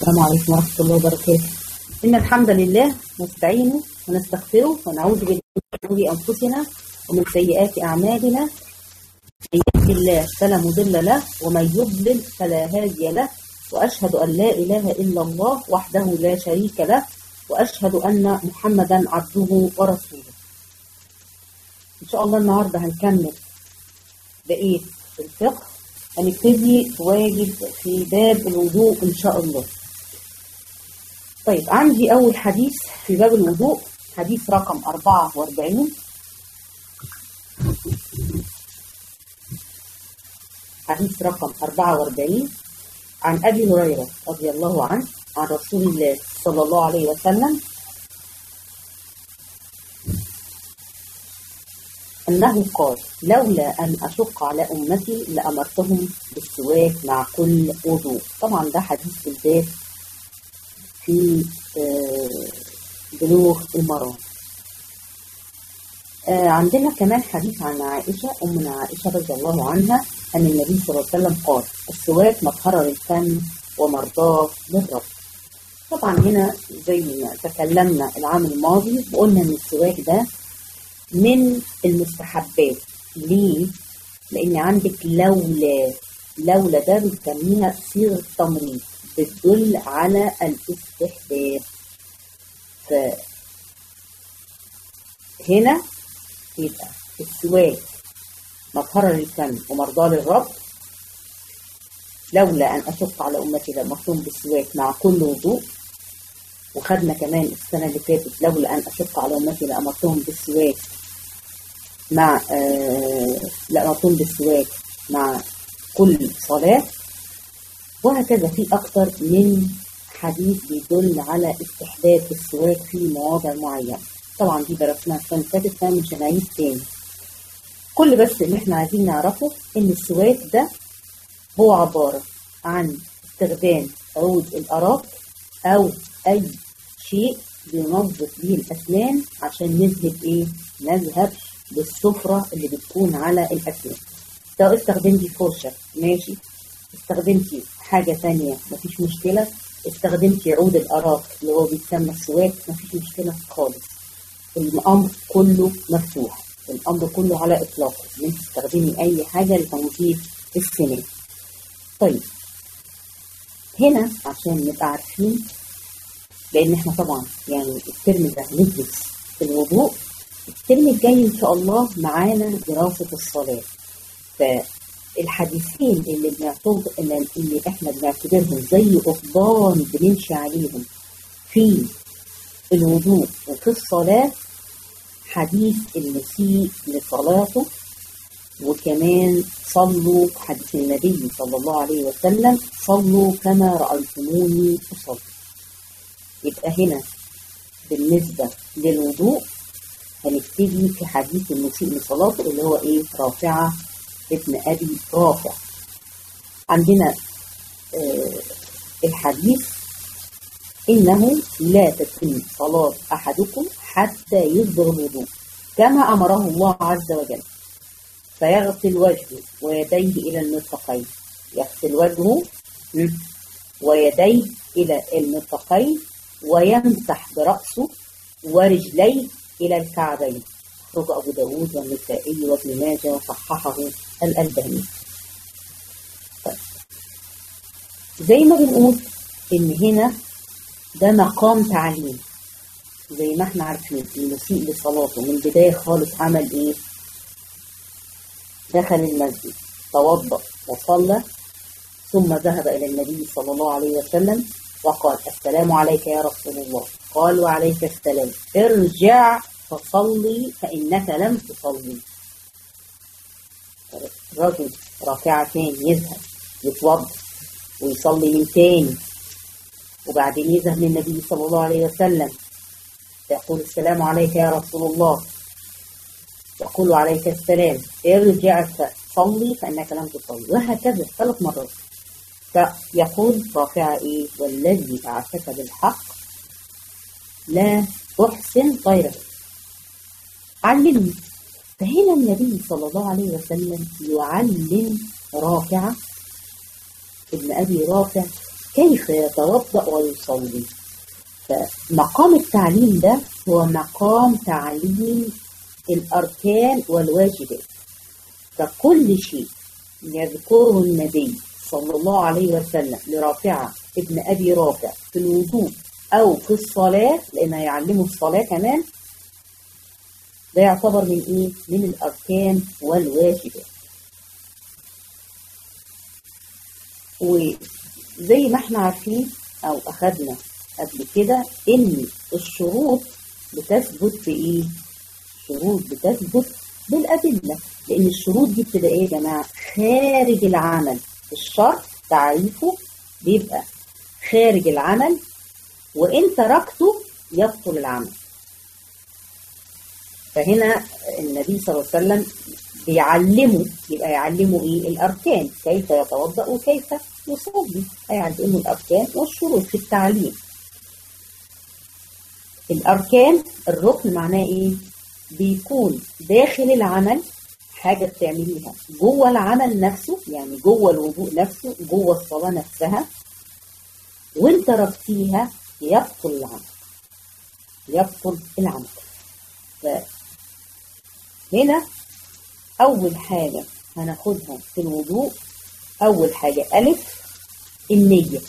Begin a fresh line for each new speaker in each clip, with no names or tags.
السلام عليكم ورحمة الله وبركاته. إن الحمد لله نستعينه ونستغفره ونعوذ بالله من شرور أنفسنا ومن سيئات أعمالنا. من يهد الله فلا مضل له ومن يضلل فلا هادي له، وأشهد أن لا إله إلا الله وحده لا شريك له، وأشهد أن محمدا عبده ورسوله. إن شاء الله النهاردة هنكمل بقية الفقه، هنبتدي واجب في باب الوضوء إن شاء الله. طيب، عندي أول حديث في باب الوضوء، حديث رقم 44. حديث رقم 44 عن أبي هريرة رضي الله عنه عن رسول الله صلى الله عليه وسلم أنه قال: لولا أن أشق على أمتي لأمرتهم بالسواك مع كل وضوء. طبعا ده حديث في الباب في بلوغ المرام. عندنا كمان حديث عن عائشة أمنا عائشة رضي الله عنها أن النبي صلى الله عليه وسلم قال: السواك مطهرة للفم ومرضاة للرب. طبعا هنا زي ما تكلمنا العام الماضي وقلنا أن السواك ده من المستحبات. ليه؟ لأن عندك لولا ده بنسميها صيغة تمريض، بتدل على الاستحباب. فهنا يبقى السواك مطهرة للفم ومرضاة للرب. لولا أن أشق على أمتي لأمرتهم بالسواك مع كل وضوء. وخدنا كمان السنة اللي فاتت: لولا أن أشق على أمتي لأمرتهم بالسواك مع كل صلاة. وهكذا في أكثر من حديث بيدل على استحباب السواك في مواضع معينة. طبعا دي درسناها السنة اللي فاتت فمش هنعيد تاني. كل بس اللي احنا عايزين نعرفه ان السواك ده هو عبارة عن استخدام عود الأراك أو أي شيء بينظف به الأسنان عشان نذهب بالسفرة اللي بتكون على الأسنان. لو استخدمتي فرشة ماشي، استخدمتي حاجة تانية مفيش مشكلة، استخدمتي عود الأراك اللي هو بيتسمى السواك مفيش مشكلة خالص. الأمر كله مفتوح، الأمر كله على إطلاقه إن انت تستخدمي أي حاجة لتنظيف السنان. طيب، هنا عشان نبقى عارفين، لأن احنا طبعا يعني الترم ده ندرس الوضوء، الترم الجاي إن شاء الله معانا دراسة الصلاة. فالحديثين اللي احنا بنعتبرهم زي قضبان بنمشي عليهم في الوضوء وفي الصلاة: حديث المسيء لصلاته، وكمان صلوا حديث النبي صلى الله عليه وسلم: صلوا كما رأيتموني أصلي. يبقى هنا بالنسبة للوضوء هنبتدي في حديث المسيء لصلاته اللي هو رافعة ابن أبي رافع. عندنا الحديث: إنه لا تتم صلاة أحدكم حتى يصبغ الوضوء كما أمره الله عز وجل، فيغسل وجهه ويديه إلى المرفقين. يغسل وجهه ويديه إلى المرفقين ويمسح برأسه ورجليه إلى الكعبين. أخرجه أبو داود والنسائي وابن ماجه وصححه الألباني. طيب، زي ما بنقول إن هنا ده مقام تعليم. زي ما احنا عارفين المسيء لصلاته من البداية خالص عمل دخل المسجد، توضأ وصلى، ثم ذهب إلى النبي صلى الله عليه وسلم وقال: السلام عليك يا رسول الله. قال: وعليك السلام. ارجع فصلي فإنك لم تصلي. الرجل ركعتين يذهب يتوضأ ويصلي من تاني، وبعدين يذهب للنبي صلى الله عليه وسلم يقول: السلام عليك يا رسول الله. يقول: عليك السلام. ارجع فصلي فإنك لم تصلي. وهكذا 3 مرات. فيقول رافعة: والذي بعثك بالحق لا أحسن غيره، علمني. فهنا النبي صلى الله عليه وسلم يعلم رافعة ابن أبي رافع كيف يتوضأ ويصلي. فمقام التعليم ده هو مقام تعليم الأركان والواجبات. فكل شيء يذكره النبي صلى الله عليه وسلم لرافعة ابن أبي رافع في الوضوء أو في الصلاة، لأنه يعلمه الصلاة كمان، ده يعتبر من إيه؟ من الأركان والواجبات. وزي ما احنا عارفين أو أخدنا قبل كده إن الشروط بتثبت في إيه؟ الشروط بتثبت بالأدلة، لأن الشروط دي بتبقى إيه يا جماعة؟ خارج العمل. الشرط تعريفه بيبقى خارج العمل، وإن تركته يبطل العمل. فهنا النبي صلى الله عليه وسلم بيعلمه، يبقى يعلمه إيه؟ الأركان، كيف يتوضأ وكيف يصلي، هيعلمه الأركان والشروط في التعليم. الأركان، الركن معناه إيه؟ بيكون داخل العمل، حاجة بتعمليها جوه العمل نفسه، يعني جوه الوضوء نفسه، جوه الصلاة نفسها، وانت تركتيها يبطل العمل، يبطل العمل. فهنا أول حاجة هناخدها في الوضوء، أول حاجة ألف، النية.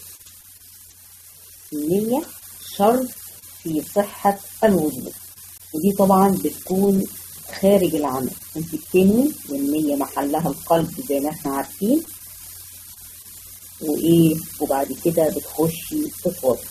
النية شرط في صحة الوضوء، ودي طبعا بتكون خارج العمل. انت بتنوي، والنية محلها القلب زي ما احنا عارفين، وايه، وبعد كده بتخشي تتوضي.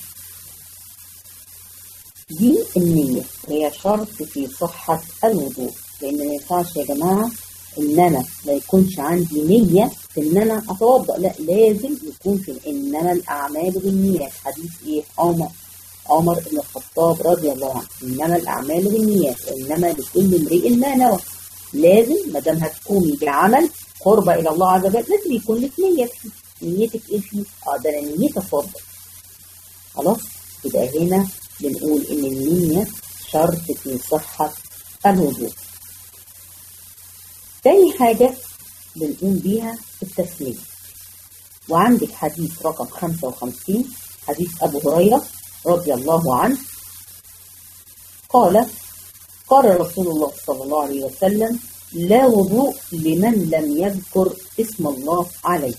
دي النية هي شرط في صحة الوضوء، لان ما ينفعش يا جماعة ان انا ما يكونش عندي نية في ان انا اتوضأ، لا، لازم يكون في انما الاعمال بالنيات. حديث ايه؟ عمر بن الخطاب رضي الله عنه، انما الاعمال بالنيات انما لكل امرئ ما نوى. لازم ما دام هتقومي بعمل قربة الى الله عز وجل لازم يكون لك نية فيه. نيتك ايه فيه؟ ده انا نيتي اتوضأ. خلاص، يبقى هنا بنقول ان النية شرط في صحة الوضوء. تاني حاجة بنقوم بيها التسمية. وعندك حديث رقم 55، حديث أبو هريرة رضي الله عنه قال رسول الله صلى الله عليه وسلم: لا وضوء لمن لم يذكر اسم الله عليه.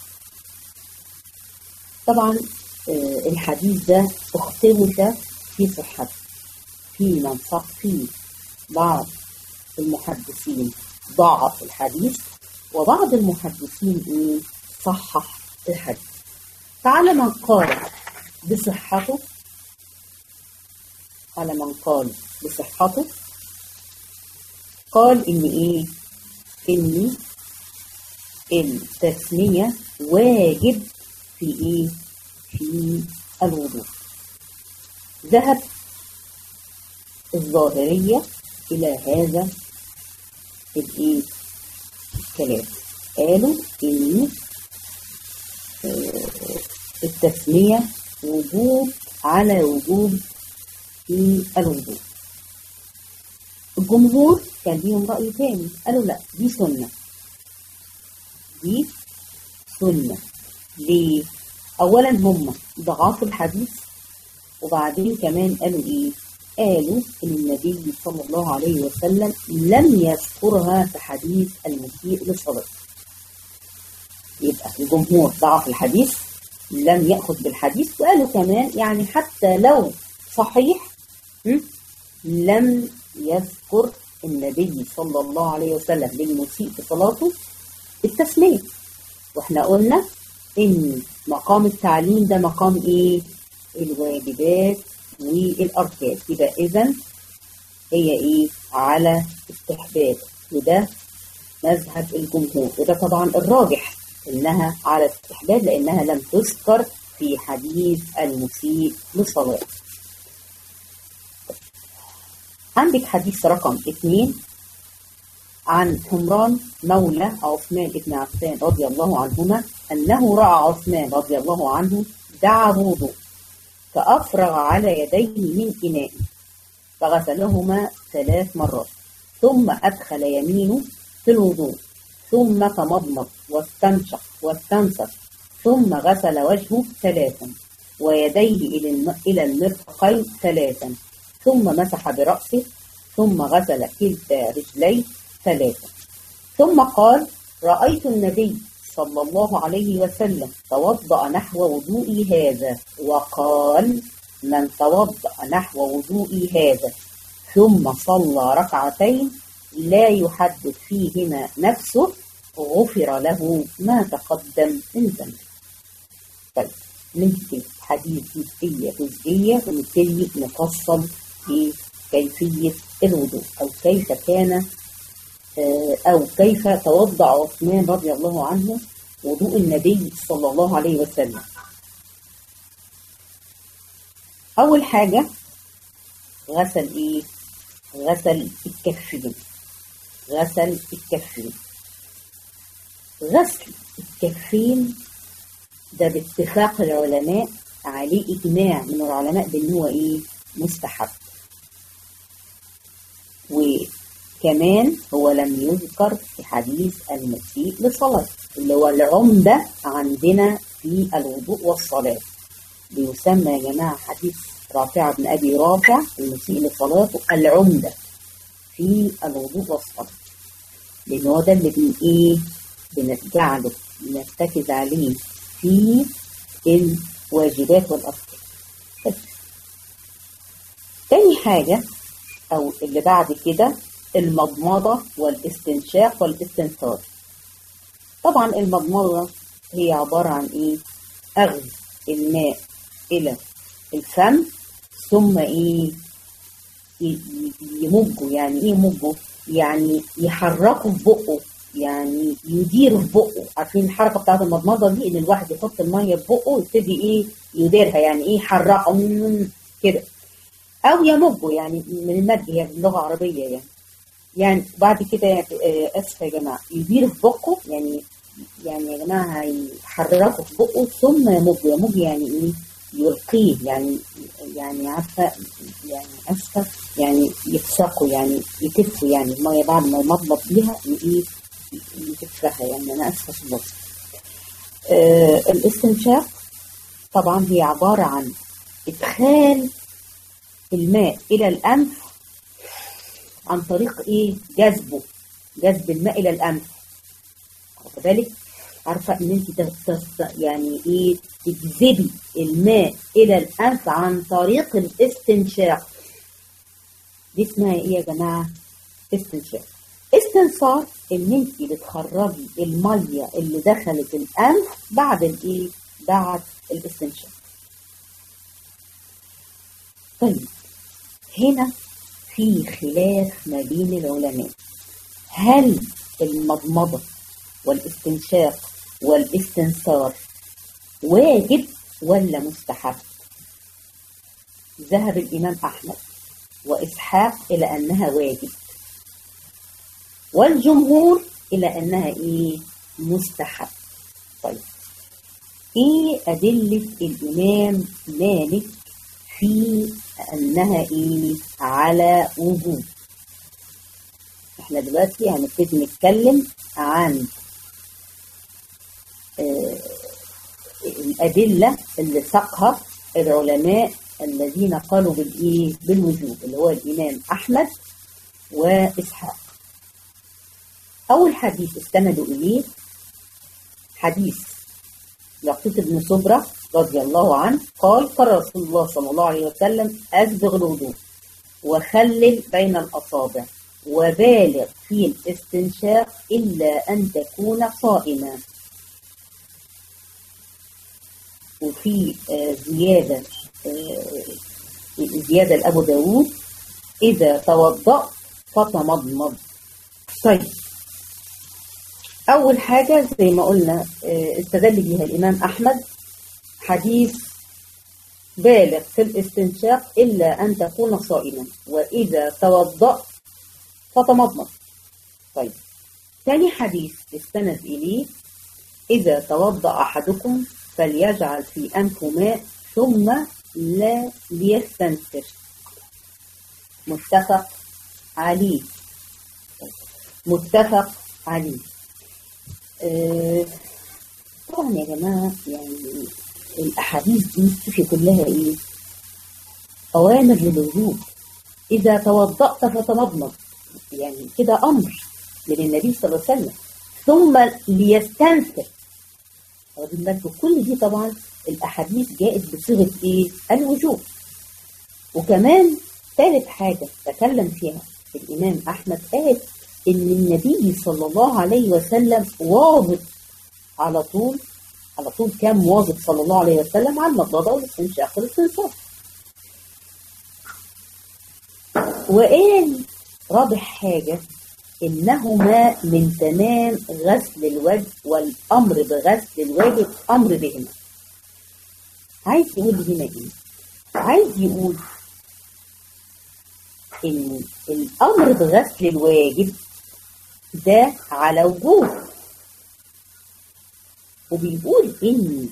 طبعا الحديث ده اختلف في صحته، في بعض المحدثين ضعف الحديث، وبعض المحدثين صحح الحديث. فعلى من قال بصحته، قال ان التسمية واجب في في الوضوء. ذهب الظاهرية الى هذا الكلام، قالوا ان التسمية وجوب على وجوب في الوضوء. الجمهور كان ليهم رأي تاني، قالوا لا، دي سنة. ليه؟ اولا هم ضعاف الحديث، وبعدين كمان قالوا ان النبي صلى الله عليه وسلم لم يذكرها في حديث المسيء للصلاة. يبقى الجمهور ضعف الحديث، لم يأخذ بالحديث، وقالوا كمان يعني حتى لو صحيح لم يذكر النبي صلى الله عليه وسلم للمسيء في صلاته التسمية. واحنا قلنا ان مقام التعليم ده مقام الواجبات والأركان، يبقى إذن هي على استحباب، وده مذهب الجمهور، وده طبعا الراجح انها على استحباب لانها لم تذكر في حديث المسيء للصلاة. عندك حديث رقم 2 عن حمران مولى عثمان بن عفان رضي الله عنهما أنه رأى عثمان رضي الله عنه دعا بوضوء فأفرغ على يديه من إناء فغسلهما 3 مرات، ثم أدخل يمينه في الوضوء، ثم تمضمض واستنشق واستنثر، ثم غسل وجهه 3 ويديه إلى المرفقين 3 ثم مسح برأسه ثم غسل كلتا رجليه 3 ثم قال رأيت النبي صلى الله عليه وسلم توضأ نحو وضوئي هذا وقال من توضأ نحو وضوئي هذا ثم صلى ركعتين لا يحدث فيهما نفسه غفر له ما تقدم من ذنبه. طيب نمسك حديث جزئية ونبتدي نفصل في كيفية الوضوء أو كيف كان أو كيف توضأ عثمان رضي الله عنه وضوء النبي صلى الله عليه وسلم. أول حاجة غسل إيه؟ غسل الكفين. غسل الكفين. غسل الكفين ده باتفاق العلماء عليه إجماع من العلماء بأنه هو إيه؟ مستحب. وكمان هو لم يذكر في حديث المسيء لصلاة اللي هو العمدة عندنا في الوضوء والصلاة. بيسمى يا جماعة حديث رافع بن أبي رافع المسيء لصلاته العمدة في الوضوء والصلاة، لأن هو ده اللي بنجعله نرتكز عليه في الواجبات والأركان. تاني حاجة أو اللي بعد كده المضمضة والاستنشاق والاستنثار. طبعا المضمضة هي عبارة عن إيه؟ أخذ الماء إلى الفم ثم إيه؟ يمجه. يعني إيه يمجه؟ يعني يحركه في بقه، يعني يديره في بقه. عارفين الحركة بتاعت المضمضة دي إن الواحد يحط المية في بقه ويبتدي إيه؟ يديرها، يعني إيه؟ يحركه كده. أو يمجه يعني من المد، هي يعني باللغة العربية يعني بعد كده أسفة يا جماعة يدير في بقه، يعني يا جماعة هيحركه في بقه ثم يمج يعني إيه؟ يلقيه، يعني عارفة يعني أسفة يعني يفسقه، يعني يتفه، يعني المية بعد ما يمضمض بيها إيه؟ يتفها. يعني أنا أسفة في الوصف. الاستنشاق طبعا هي عبارة عن إدخال الماء إلى الأنف عن طريق إيه؟ جذب الماء إلى الأنف. وكذلك عارفة إن أنت يعني إيه؟ تجذبي الماء إلى الأنف عن طريق الاستنشاق. دي اسمها إيه يا جماعة؟ استنشاق. استنثار إن أنت بتخرجي المية اللي دخلت الأنف بعد الإيه؟ بعد الاستنشاق. طيب هنا في خلاف ما بين العلماء، هل المضمضة والاستنشاق والاستنثار واجب ولا مستحب؟ ذهب الإمام أحمد وإسحاق إلى أنها واجب، والجمهور إلى أنها إيه؟ مستحب. طيب إيه أدلة الإمام مالك في أنها إيه؟ على وجوب؟ إحنا دلوقتي هنبتدي نتكلم عن الأدلة اللي ساقها العلماء الذين قالوا بالإيه؟ بالوجوب، اللي هو الإمام أحمد وإسحاق. أول حديث استندوا إليه حديث لقيط بن صبرة رضي الله عنه قال قال رسول الله صلى الله عليه وسلم أسبغ الوضوء وخلل بين الأصابع وبالغ في الاستنشاق إلا أن تكون صائما. وفي زيادة لأبو داود إذا توضأ فتمضمض. طيب أول حاجة زي ما قلنا استدل بها الإمام أحمد حديث بالغ في الاستنشاق إلا أن تكون صائما وإذا توضأ فتمضمض. طيب ثاني حديث استند إليه إذا توضأ أحدكم فليجعل في أنفه ماء ثم لا ليستنثر. متفق عليه. طبعا يا جماعة يعني الأحاديث دي شوفي كلها إيه؟ أوامر للوجوب. إذا توضأت فتمضمض، يعني كده أمر من النبي صلى الله عليه وسلم. ثم ليستنثر، واخدين بالكم كل دي طبعا الأحاديث جاءت بصيغة إيه؟ الوجوب. وكمان ثالث حاجة تكلم فيها الإمام أحمد قال إن النبي صلى الله عليه وسلم واظب على طول كان مواظب صلى الله عليه وسلم على المضمضة والاستنشاق والاستنثار. وقال رابع حاجة إنهما من تمام غسل الوجه، والأمر بغسل الواجب أمر بهما. عايز يقول هنا إيه؟ عايز يقول إن الأمر بغسل الواجب ده على وجوب، وبيقول إن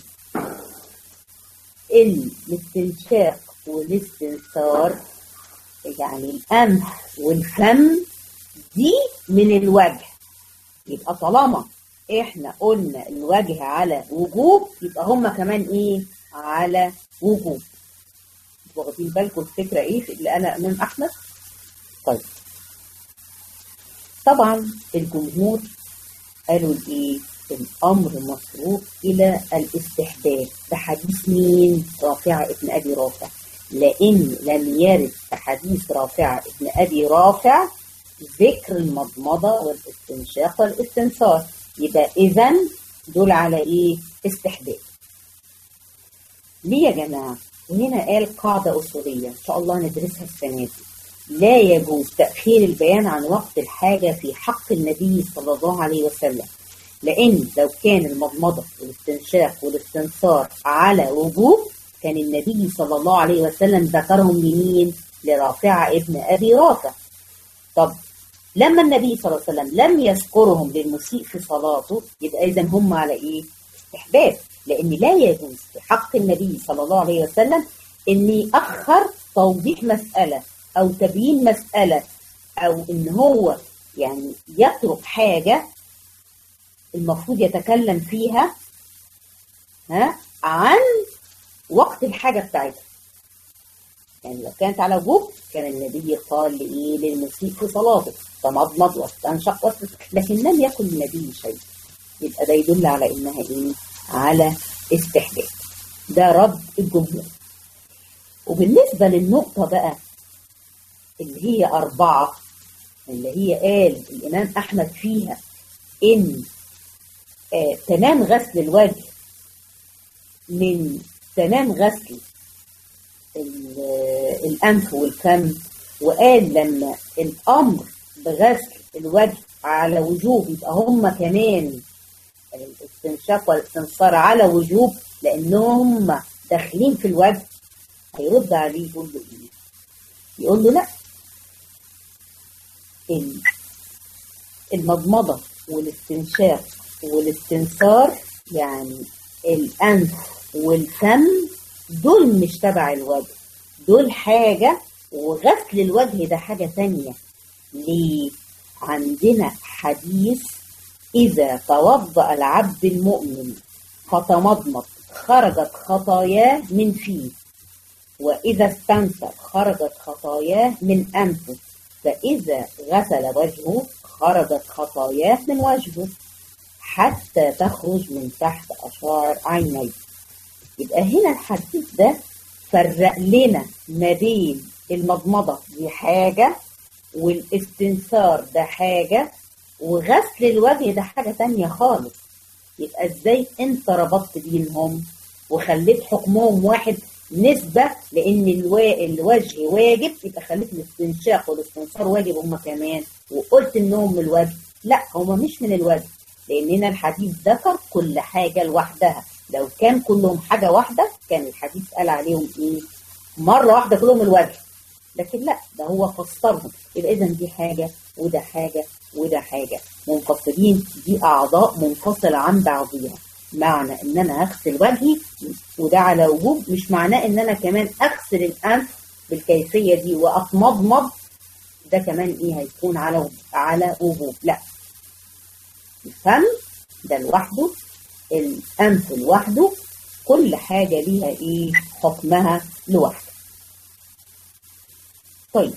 الاستنشاق والاستنثار يعني الأنف والفم دي من الوجه. يبقى طالما احنا قلنا الوجه على وجوب يبقى هما كمان ايه؟ على وجوب. واخدين بالكم الفكرة ايه في اللي انا امام احمد؟ طيب طبعا الجمهور قالوا الايه؟ الامر مصروف الى الاستحباب. ده حديث مين؟ رافع ابن ابي رافع. لان لم يرد في حديث رافع ابن ابي رافع ذكر المضمضة والاستنشاق والاستنثار، يبقى اذا دول على ايه؟ استحباب. ليه يا جماعة؟ وهنا قال قاعدة أصولية إن شاء الله ندرسها السنة دي. لا يجوز تأخير البيان عن وقت الحاجة في حق النبي صلى الله عليه وسلم، لأن لو كان المضمضة والاستنشاق والاستنثار على وجوب كان النبي صلى الله عليه وسلم ذكرهم لمين؟ لرافع ابن أبي رافع. طب لما النبي صلى الله عليه وسلم لم يذكرهم للمسيء في صلاته يبقى إذن هم على إيه؟ استحباب. لأن لا يجوز في حق النبي صلى الله عليه وسلم أن يأخر توضيح مسألة أو تبيين مسألة، أو أن هو يعني يترك حاجة المفروض يتكلم فيها عن وقت الحاجة بتاعتها. يعني لو كانت على وجوب كان النبي قال لإيه؟ للمسيء في صلاته تمضمض واستنشق، لكن لم يكن النبي شيء، يبقى ده يدل على إنها إيه؟ على استحباب. ده رد الجمهور. وبالنسبة للنقطة بقى اللي هي 4 اللي هي قال الإمام أحمد فيها إن تمام غسل الوجه من تمام غسل الأنف والفم، وقال لما الأمر بغسل الوجه على وجوب يبقى هم كمان الاستنشاق والاستنثار على وجوب لأنهم داخلين في الوجه. هيرد عليه يقول له إيه؟ يقول له لا، المضمضة والاستنشاق والاستنثار يعني الأنف والفم دول مش تبع الوجه، دول حاجة، وغسل الوجه ده حاجة ثانية. ليه؟ عندنا حديث إذا توضأ العبد المؤمن فتمضمض خرجت خطاياه من فيه، وإذا استنثر خرجت خطاياه من أنفه، فإذا غسل وجهه خرجت خطاياه من وجهه حتى تخرج من تحت أشعار عينيه. يبقى هنا الحديث ده فرق لنا ما بين المضمضة دي حاجة والاستنثار ده حاجة وغسل الوجه ده حاجة تانية خالص. يبقى ازاي انت ربطت بينهم وخليت حكمهم واحد نسبة لان الوجه واجب، يبقى خليت الاستنشاق والاستنثار واجب هما كمان، وقلت انهم من الوجه. لا، هما مش من الوجه، لاننا الحديث ذكر كل حاجة لوحدها. لو كان كلهم حاجة واحدة كان الحديث قال عليهم ايه؟ مرة واحدة كلهم الوجه، لكن لا، ده هو فسرهم. يبقى اذا دي حاجة وده حاجة وده حاجة منفصلين، دي أعضاء منفصلة عن بعضها. معنى ان انا اغسل وجهي وده على وجوب مش معناه ان انا كمان اغسل الانف بالكيفية دي واتمضمض ده كمان ايه هيكون على وجوب. لا، الفم ده لوحده الأنف لوحده، كل حاجة ليها إيه حكمها لوحده. طيب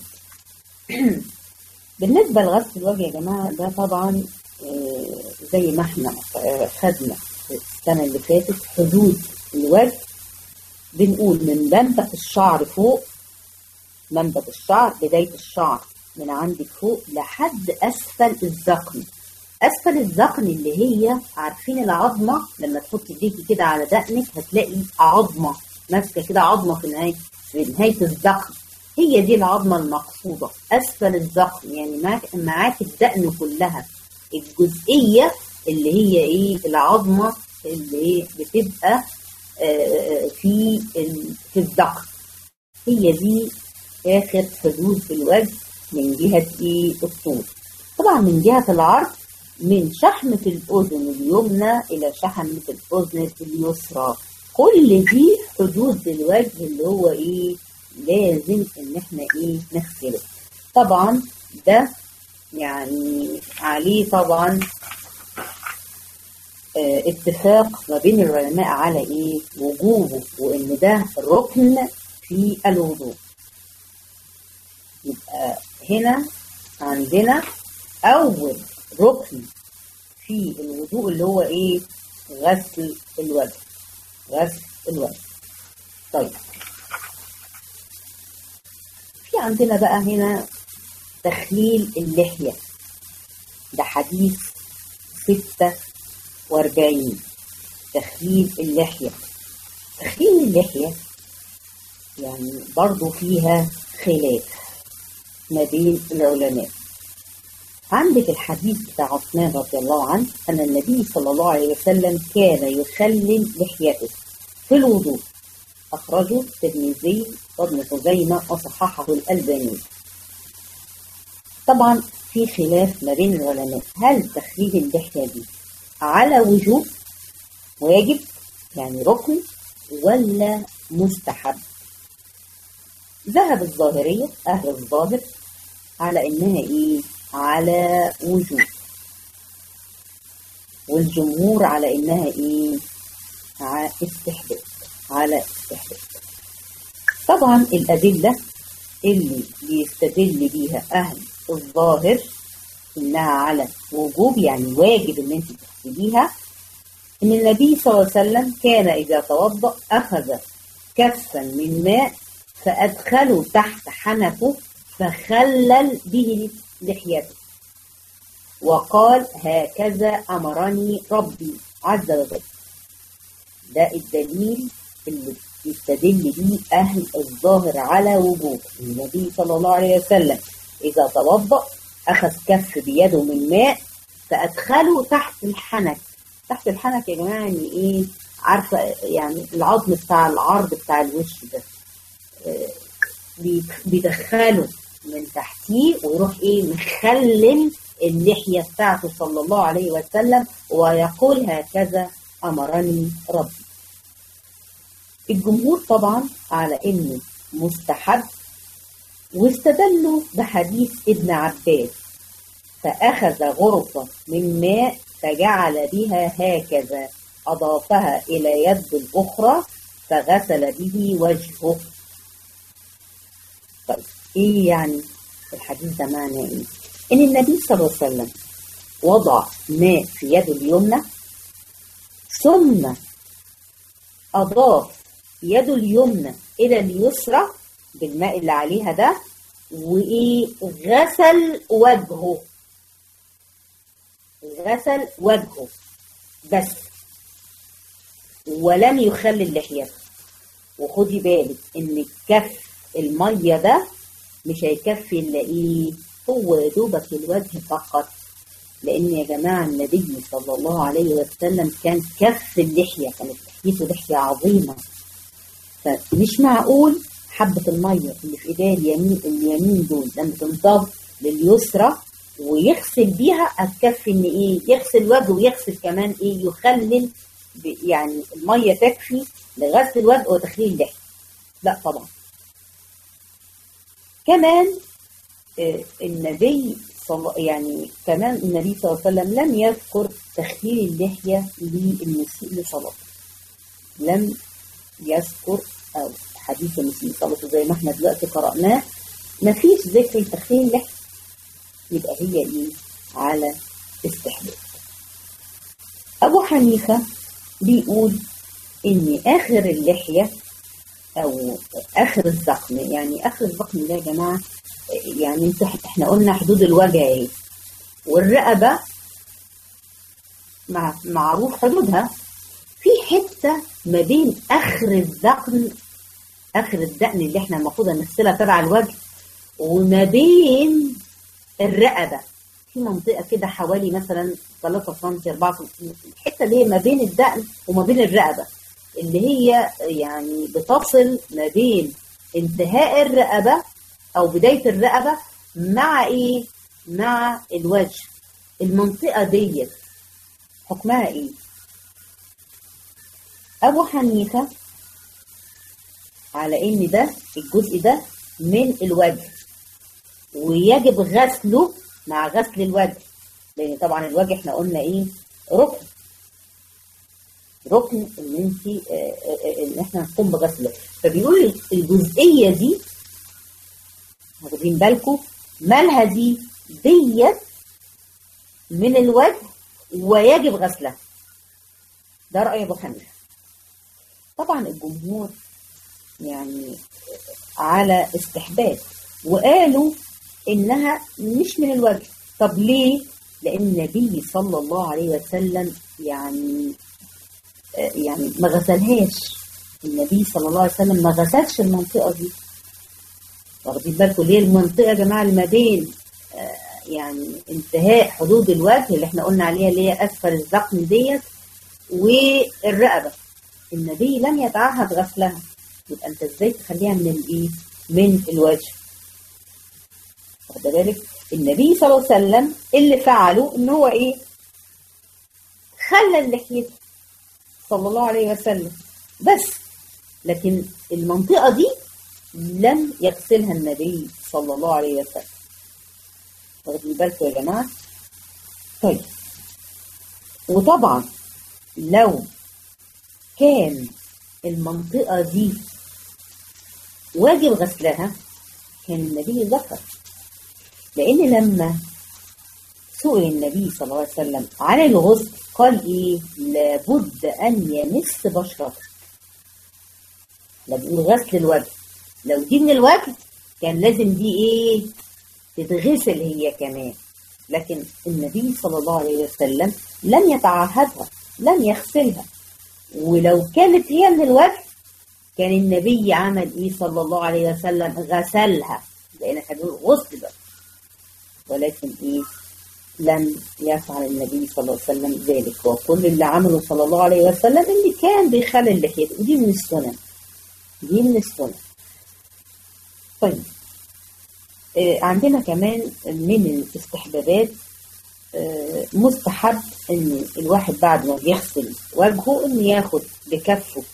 بالنسبة لغسل الوجه يا جماعة، ده طبعا زي ما احنا خدنا السنة اللي فاتت حدود الوجه، بنقول من منبت الشعر فوق، منبت الشعر بداية الشعر من عندك فوق لحد أسفل الذقن. أسفل الذقن اللي هي عارفين العظمة، لما تحط ايديكي كده على دقنك هتلاقي عظمة ماسكة كده، عظمة في نهاية الذقن، هي دي العظمة المقصودة. أسفل الذقن يعني معاك الدقن كلها، الجزئية اللي هي إيه العظمة اللي بتبقى في الذقن، هي دي آخر حدود الوجه من جهة إيه الطول. طبعا من جهة العرض من شحمة الأذن اليمنى إلى شحمة الأذن اليسرى، كل دي حدود الوجه اللي هو إيه لازم إن إحنا إيه نغسله. طبعا ده يعني عليه طبعا اتفاق ما بين العلماء على إيه وجوبه، وإن ده ركن في الوضوء. يبقى هنا عندنا أول ركن في الوضوء اللي هو إيه غسل الوجه، غسل الوجه. طيب في عندنا بقى هنا تخليل اللحية، ده حديث 46. تخليل اللحية، تخليل اللحية يعني برضو فيها خلاف ما بين العلماء. عندك الحديث بتاع عثمان رضي الله عنه أن النبي صلى الله عليه وسلم كان يخلل لحيته في الوضوء، أخرجه الترمذي وابن خزيمة وصححه الألباني. طبعا في خلاف ما بين العلماء، هل تخليل اللحية دي على وجوب واجب يعني ركن ولا مستحب؟ ذهب الظاهرية أهل الظاهر على إنها إيه على وجوب، والجمهور على إنها إيه على استحباب، على استحباب. طبعا الأدلة اللي بيستدل بيها أهل الظاهر إنها على وجوب يعني واجب إن أنت تغسليها، إن النبي صلى الله عليه وسلم كان إذا توضأ أخذ كفا من ماء فأدخله تحت حنكه فخلل به لحيته وقال هكذا أمرني ربي عز وجل. ده الدليل اللي يستدل به أهل الظاهر على وجوب النبي صلى الله عليه وسلم إذا توضأ أخذ كف بيده من ماء فأدخله تحت الحنك. تحت الحنك يا جماعة يعني إيه؟ عارفة يعني العظم بتاع العرض بتاع الوش ده بيدخله من تحتيه ويروح إيه مخلل اللحية بتاعته صلى الله عليه وسلم ويقول هكذا أمرني ربي. الجمهور طبعا على إنه مستحب، واستدلوا بحديث ابن عباس فأخذ غرفة من ماء فجعل بها هكذا أضافها إلى يد الأخرى فغسل به وجهه. طيب إيه يعني الحديث ده معنى إيه؟ إن النبي صلى الله عليه وسلم وضع ماء في يده اليمنى ثم أضاف يده اليمنى إلى اليسرى بالماء اللي عليها ده وإيه غسل وجهه، غسل وجهه بس ولم يخلل لحيته. وخدي بالك إن كف المية ده مش هيكفي إلا إيه هو يدوبك الوجه فقط، لأن يا جماعة النبي صلى الله عليه وسلم كان كف اللحية، كانت لحيته لحية عظيمة، فمش معقول حبة المية اللي في ايديه اليمين دول لما تنضاف لليسرى ويغسل بيها هتكفي ان ايه يغسل وجهه ويغسل كمان ايه يخلل يعني المية تكفي لغسل الوجه وتخليل اللحية؟ لا طبعا. كمان النبي صلى الله عليه وسلم لم يذكر تخليل اللحية للمسيء لصلاته. لم يذكر أو حديث المسيء لصلاته زي ما احنا دلوقتي قرأناه مفيش ذكر لتخليل اللحية، يبقى هي ايه؟ على استحباب. أبو حنيفة بيقول إن آخر اللحية أو آخر الذقن، يعني آخر الذقن ده يا جماعة يعني احنا قلنا حدود الوجه ايه، والرقبة معروف حدودها، في حتة ما بين آخر الذقن، آخر الدقن اللي احنا المفروض نغسلها تبع الوجه، وما بين الرقبة في منطقة كده حوالي مثلا 3 سم 4 سم، الحتة اللي هي ما بين الدقن وما بين الرقبة، اللي هي يعني بتصل ما بين انتهاء الرقبة أو بداية الرقبة مع إيه؟ مع الوجه. المنطقة دي حكمها إيه؟ أبو حنيفة على إن ده الجزء ده من الوجه ويجب غسله مع غسل الوجه، لأن طبعا الوجه احنا قلنا إيه؟ ركن إن احنا نقوم بغسله. فبيقول الجزئية دي واخدين بالكم مالها دي؟ ديت من الوجه ويجب غسلها. ده رأي أبو حنيفة. طبعا الجمهور يعني على استحباب وقالوا إنها مش من الوجه. طب ليه؟ لأن النبي صلى الله عليه وسلم يعني ما غسلهاش. النبي صلى الله عليه وسلم ما غسلش المنطقة دي. واخدين بالكم ليه المنطقة يا جماعة اللي ما بين يعني انتهاء حدود الوجه اللي احنا قلنا عليها اللي هي أسفل الذقن ديت والرقبة، النبي لم يتعهد غسلها، يبقى انت ازاي تخليها من الايه؟ من الوجه. واخد بالك النبي صلى الله عليه وسلم اللي فعله ان هو ايه؟ خلى لحيته صلى الله عليه وسلم بس، لكن المنطقة دي لم يغسلها النبي صلى الله عليه وسلم. واخدين بالكم يا جماعة؟ طيب وطبعا لو كان المنطقة دي واجب غسلها كان النبي ذكر، لأن لما سئل النبي صلى الله عليه وسلم عن الغسل قال إيه؟ لابد أن يمس بشرته. لا بيقول غسل الوجه، لو دي من الوجه كان لازم دي إيه؟ تتغسل هي كمان، لكن النبي صلى الله عليه وسلم لم يتعهدها، لم يغسلها. ولو كانت هي من الوجه كان النبي عمل إيه صلى الله عليه وسلم؟ غسلها، لأن احنا بنقول غسل بقى، ولكن إيه؟ لم يفعل النبي صلى الله عليه وسلم ذلك. وكل اللي عمله صلى الله عليه وسلم اللي كان بيخلل لحيته، ودي من السنن، دي من السنن. طيب عندنا كمان من الاستحبابات مستحب ان الواحد بعد ما يغسل وجهه ان ياخد بكفه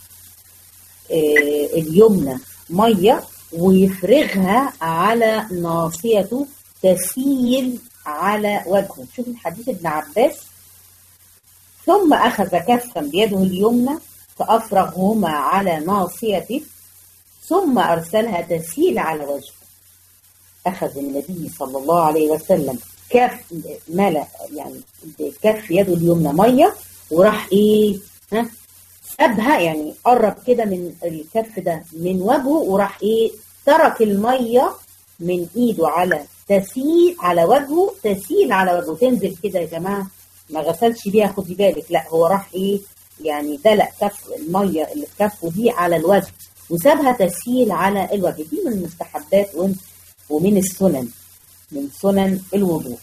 اليمنى ميه ويفرغها على ناصيته تسيل على وجهه. شوف الحديث ابن عباس: ثم أخذ كفا بيده اليمنى فأفرغهما على ناصيته ثم أرسلها تسيل على وجهه. أخذ النبي صلى الله عليه وسلم كف ملأ يعني كف يده اليمنى مية وراح إيه؟ سابها، يعني قرب كده من الكف ده من وجهه وراح إيه؟ ترك المية من إيده على تسيل على وجهه، تسيل على وجهه، تنزل كده يا جماعة، ما غسلش بيها خدي بالك، لا هو راح إيه؟ يعني دلق كف المية اللي في كفه دي على الوجه وسابها تسيل على الوجه. دي من المستحبات ومن السنن، من سنن الوضوء.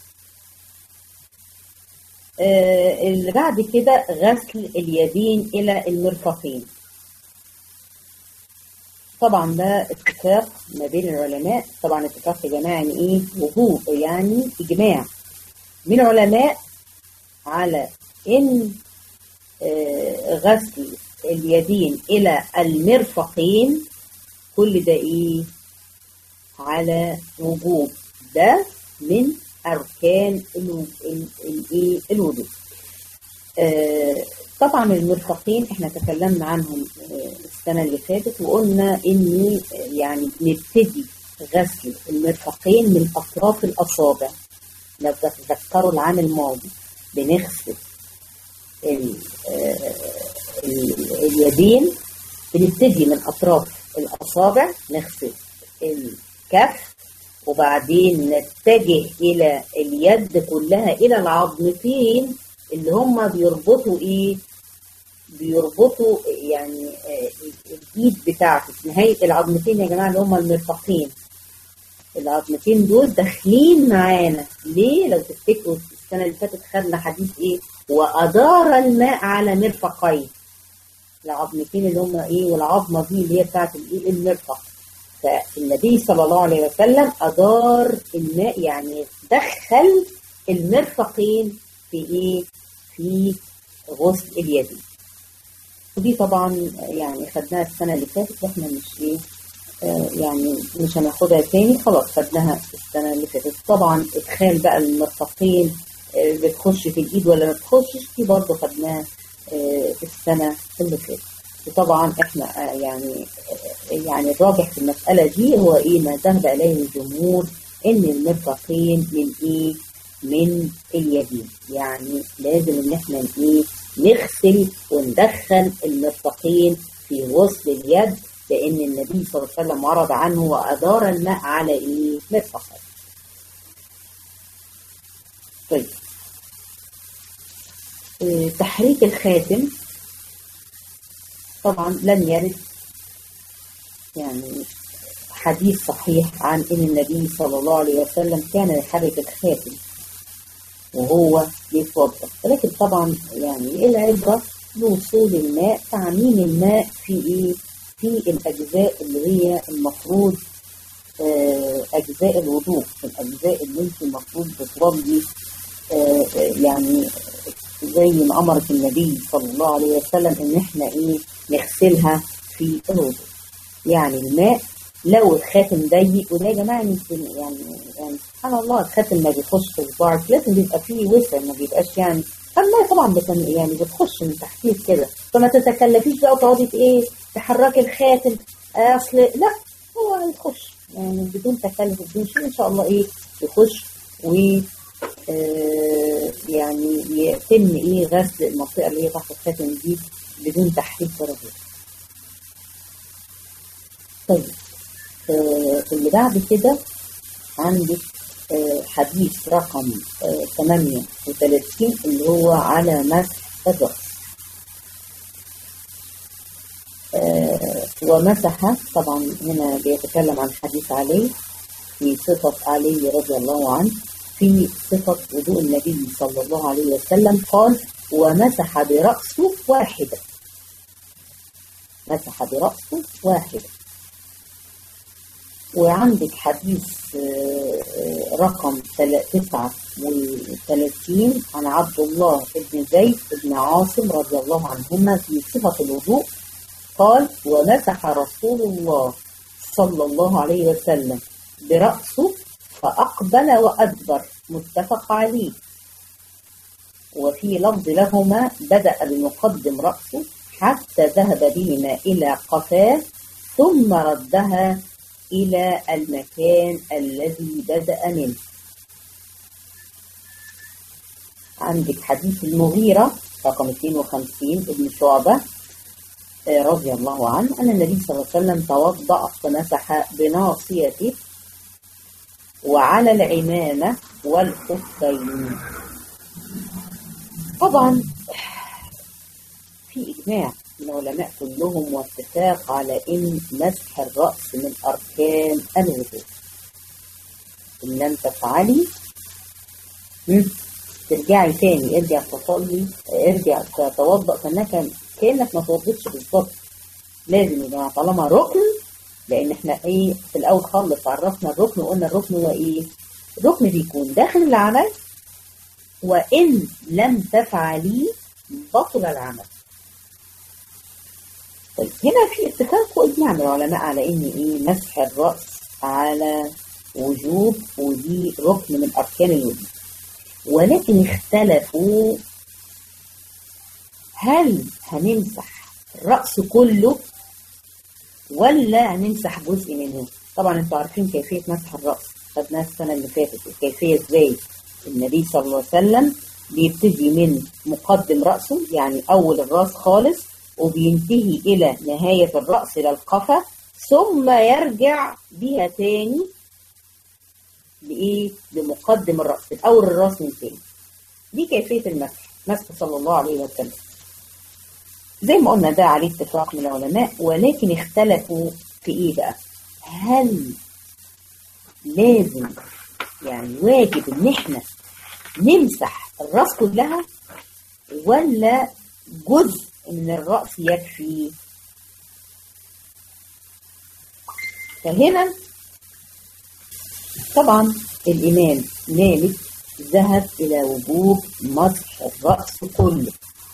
اللي بعد كده غسل اليدين إلى المرفقين. طبعا ده اتفاق ما بين العلماء، طبعا اتفاق يا جماعة يعني ايه؟ وجوب، يعني إجماع من العلماء على إن غسل اليدين إلى المرفقين كل ده إيه؟ على وجوب، ده من أركان الوضوء. طبعا المرفقين احنا تكلمنا عنهم السنة اللي فاتت، وقلنا ان يعني نبتدي غسل المرفقين من اطراف الاصابع. لو تتذكروا العام الماضي بنغسل اليدين، بنبتدي من اطراف الاصابع نغسل الكف، وبعدين نتجه الى اليد كلها الى العظمتين اللي هم بيربطوا يعني الايد بتاعته. نهاية العظمتين يا جماعة اللي هم المرفقين، العظمتين دول داخلين معانا. ليه؟ لو تفتكروا السنة اللي فاتت خدنا حديث وأدار الماء على مرفقين. العظمتين اللي هم والعظمة دي اللي هي بتاعت المرفق. فالنبي صلى الله عليه وسلم أدار الماء، يعني دخل المرفقين في غسل اليدين. ودي طبعا يعني خدناها السنة اللي فاتت، واحنا مش يعني مش هناخدها تاني، خلاص خدناها السنة اللي فاتت. طبعا ادخال بقى المرفقين بتخش في الايد ولا ما بتخشش، دي برضه خدناها السنة اللي فاتت. وطبعا احنا يعني الراجح في المسألة دي هو ما ذهب اليه الجمهور، ان المرفقين من اليدين. يعني لازم ان احنا نغسل وندخل المرفقين في غسل اليد، لان النبي صلى الله عليه وسلم ورد عنه وادار الماء على مرفقين. طيب تحريك الخاتم طبعا لم يرد يعني حديث صحيح عن ان النبي صلى الله عليه وسلم كان يحرك الخاتم وهو بيتوضا، ولكن طبعا يعني العبره بوصول الماء، تعميم الماء في الاجزاء اللي هي المفروض اجزاء الوضوء، الاجزاء اللي انت المفروض بتوضي يعني زي ما امرك النبي صلى الله عليه وسلم ان احنا نغسلها في الوضوء. يعني الماء لو الخاتم ضيق، وده يا جماعه يعني سبحان الله الخاتم ما بيخش في صباعك، لازم بيبقى فيه وسع، ما بيبقاش يعني الماء طبعا يعني بتخش من تحتيه كده، فما تتكلفيش بقى وتقعدي تحركي الخاتم اصل لا، هو هيخش يعني بدون تكلف بدون شيء ان شاء الله يخش و يعني يتم غسل المنطقه اللي هي تحت الخاتم دي بدون تحريك درجات. طيب اللي بعد كده عندك حديث رقم 38 اللي هو على مسح الرأس. ومسح طبعا هنا بيتكلم عن حديث علي في صفة علي رضي الله عنه، في صفة وضوء النبي صلى الله عليه وسلم قال ومسح برأسه واحدة، مسح برأسه واحدة. وعندك حديث رقم 39 عن عبد الله بن زيد بن عاصم رضي الله عنهما في صفة الوضوء قال ومسح رسول الله صلى الله عليه وسلم برأسه فأقبل وأدبر، متفق عليه. وفي لفظ لهما بدأ بمقدم رأسه حتى ذهب بهما إلى قفاه ثم ردها إلى المكان الذي بدأ منه. عندك حديث المغيرة رقم 52 ابن شعبة رضي الله عنه أن النبي صلى الله عليه وسلم توضأ فمسح بناصيته وعلى العمامة والخفين. طبعا في إجماع من العلماء كلهم واتفاق على إن مسح الرأس من أركان الوضوء. إن لم تفعلي ترجعي تاني، ارجع تصلي، ارجع تتوضأ كأنك ما توضتش بالظبط. لازم يا جماعة طالما ركن، لأن احنا في الأول خالص عرفنا الركن وقلنا الركن هو الركن بيكون داخل العمل، وإن لم تفعلي بطل العمل. طيب هنا في اتفاق واجماع من العلماء على ان مسح الرأس على وجوب، ودي ركن من اركان الوضوء. ولكن اختلفوا هل هنمسح الرأس كله ولا هنمسح جزء منه؟ طبعا انتوا عارفين كيفية مسح الرأس، خدناها السنة اللي فاتت. الكيفية ازاي؟ النبي صلى الله عليه وسلم بيبتدي من مقدم رأسه، يعني أول الرأس خالص، وبينتهي إلى نهاية الرأس إلى القفا، ثم يرجع بيها تاني لإيه؟ لمقدم الرأس، الأول الرأس من تاني. دي كيفية المسح، مسح صلى الله عليه وسلم. زي ما قلنا ده عليه اتفاق من العلماء، ولكن اختلفوا في إيه بقى؟ هل لازم يعني واجب إن إحنا نمسح الرأس كلها ولا جزء من الرأس يكفي؟ فهنا طبعا الإمام مالك ذهب إلى وجوب مسح الرأس كله،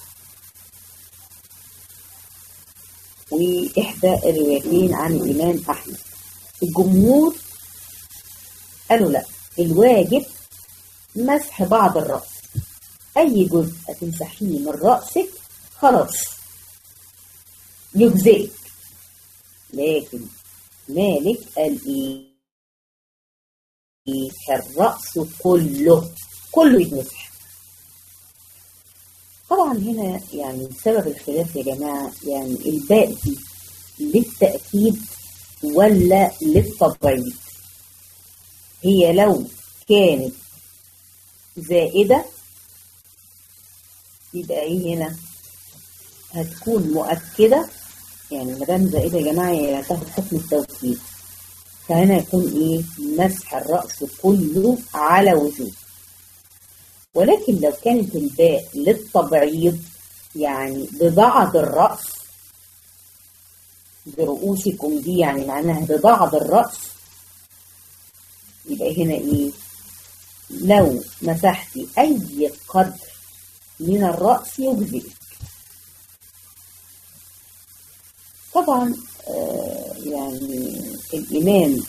وإحدى الروايتين عن الإمام أحمد. الجمهور قالوا لا، الواجب مسح بعض الرأس، أي جزء هتمسحيه من رأسك خلاص يجزئك. لكن مالك قال إيه؟ الرأس كله يتمسح. طبعا هنا يعني سبب الخلاف يا جماعة، يعني الباء دي للتأكيد ولا للتبعيض؟ هي لو كانت زائدة يبقى ايه هنا؟ هتكون مؤكدة، يعني مدام زائدة يا جماعة يعني تاخد حكم التوكيد، فهنا يكون ايه؟ مسح الرأس كله على وجوب. ولكن لو كانت الباء للتبعيض، يعني ببعض الرأس، برؤوسكم دي يعني معناها ببعض الرأس، يبقى هنا ايه؟ لو مسحتي اي قدر من الرأس يجزئك. طبعا يعني الإمام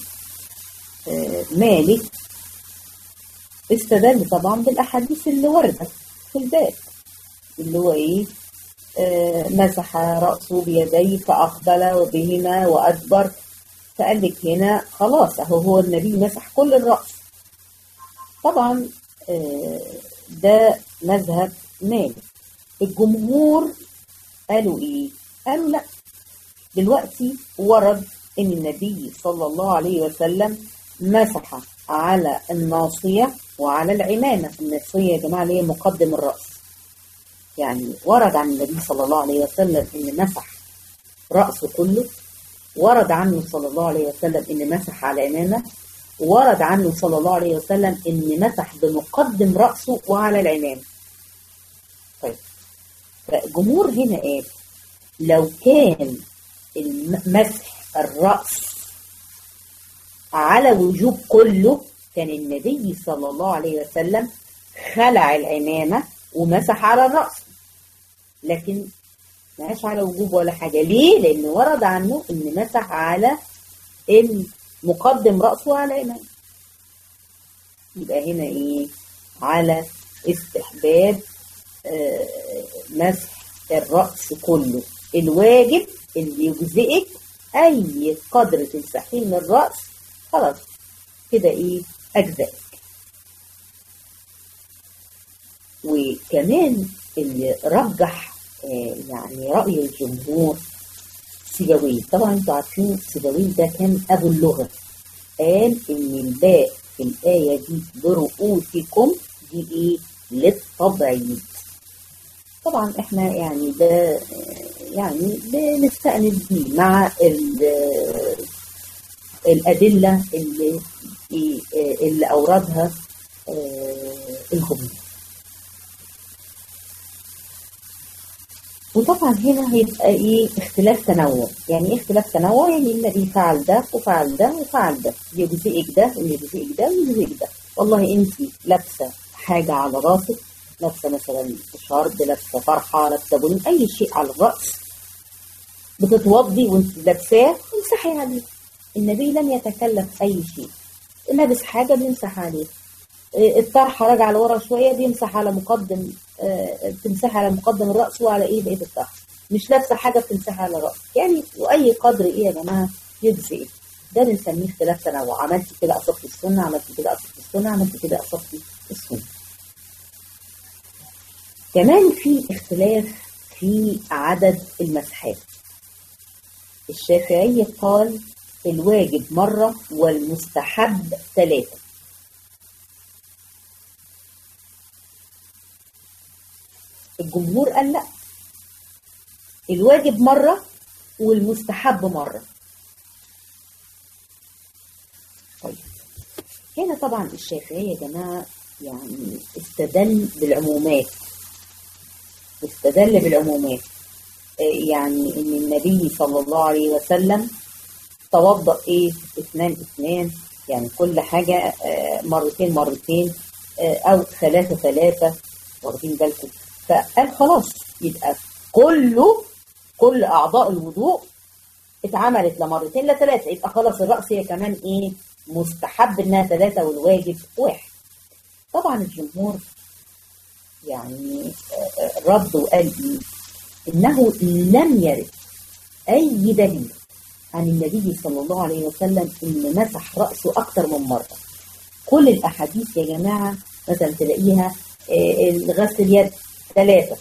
مالك استدل طبعا بالأحاديث اللي وردت في الباب، اللي هو إيه؟ مسح رأسه بيديه فأقبل بهما وأدبر، فقال لك هنا خلاص هو النبي مسح كل الرأس. طبعا ده مذهب مالك. الجمهور قالوا إيه؟ قالوا لا، دلوقتي ورد ان النبي صلى الله عليه وسلم مسح على الناصية وعلى العمامة. الناصية يا جماعة اللي هي مقدم الرأس، يعني ورد عن النبي صلى الله عليه وسلم ان مسح رأسه كله، ورد عنه صلى الله عليه وسلم ان مسح على العمامة، ورد عنه صلى الله عليه وسلم ان مسح بمقدم رأسه وعلى العمامة. طيب فالجمهور هنا قال لو كان مسح الرأس على وجوب كله كان النبي صلى الله عليه وسلم خلع العمامة ومسح على الرأس، لكن ماش على وجوب ولا حاجة. ليه؟ لأن ورد عنه إن مسح على مقدم رأسه وعلى العمامة. يبقى هنا إيه؟ على استحباب مسح الرأس كله. الواجب اللي يجزئك اي قدر تمسحيه من الرأس خلاص كده ايه؟ اجزائك. وكمان اللي رجح يعني رأي الجمهور سيبويه. طبعا انتوا عارفين سيبويه ده كان ابو اللغة، قال ان الباء في الآية دي برؤوسكم دي ايه؟ للتبعيض. طبعا احنا يعني ده يعني بنستأنس بيه مع الأدلة اللي أوردها الجمهور. وطبعا هنا هيبقى ايه؟ اختلاف تنوع. يعني ايه اختلاف تنوع؟ يعني النبي فعل ده وفعل ده وفعل ده، يجزئك ده ويجزئك ده ويجزئك ده. والله انت لابسه حاجه على راسك، لابسه مثلا شرب، لابسه طرحه، لابسه بني، اي شيء على الراس بتتوضي وانت لابساه امسحي عليه. النبي لم يتكلف اي شيء، لابس حاجه بيمسح عليه، الطرحه راجعه لورا شويه بيمسح على مقدم بتمسحي على مقدم الرأس وعلى ايه بقية الطرف، مش لابسة حاجة بتمسحي على الرأس يعني، وأي قدر ايه يا جماعة يجزئك. ده بنسميه اختلاف تنوع، عملتي كده أصبتي السنة، عملتي كده أصبتي السنة، عملتي كده أصبتي السنة. كمان في اختلاف في عدد المسحات. الشافعي قال الواجب مرة والمستحب 3. الجمهور قال لا، الواجب مرة والمستحب مرة. طيب هنا طبعا الشافعي يا جماعة يعني استدل بالعمومات، يعني ان النبي صلى الله عليه وسلم توضأ ايه 2 يعني كل حاجة مرتين او 3 واخدين بالكم. فقال خلاص يبقى كل اعضاء الوضوء اتعملت لمرتين ل3، يبقى خلاص الرأس هي كمان ايه مستحب انها 3 والواجب 1. طبعا الجمهور يعني رد وقال ايه انه لم يرد اي دليل عن النبي صلى الله عليه وسلم ان مسح رأسه اكتر من مرة. كل الاحاديث يا جماعة مثلا تلاقيها غسل اليد 3،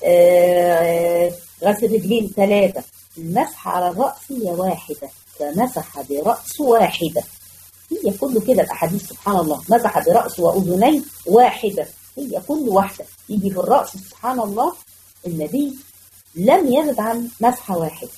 غسل الرجلين 3، المسح على الرأس هي 1 فمسح برأسه 1. هي كله كده الأحاديث سبحان الله، مسح برأسه وأذنيه 1، هي كل واحدة يجي في الرأس سبحان الله. النبي لم يرد عن مسحة 1.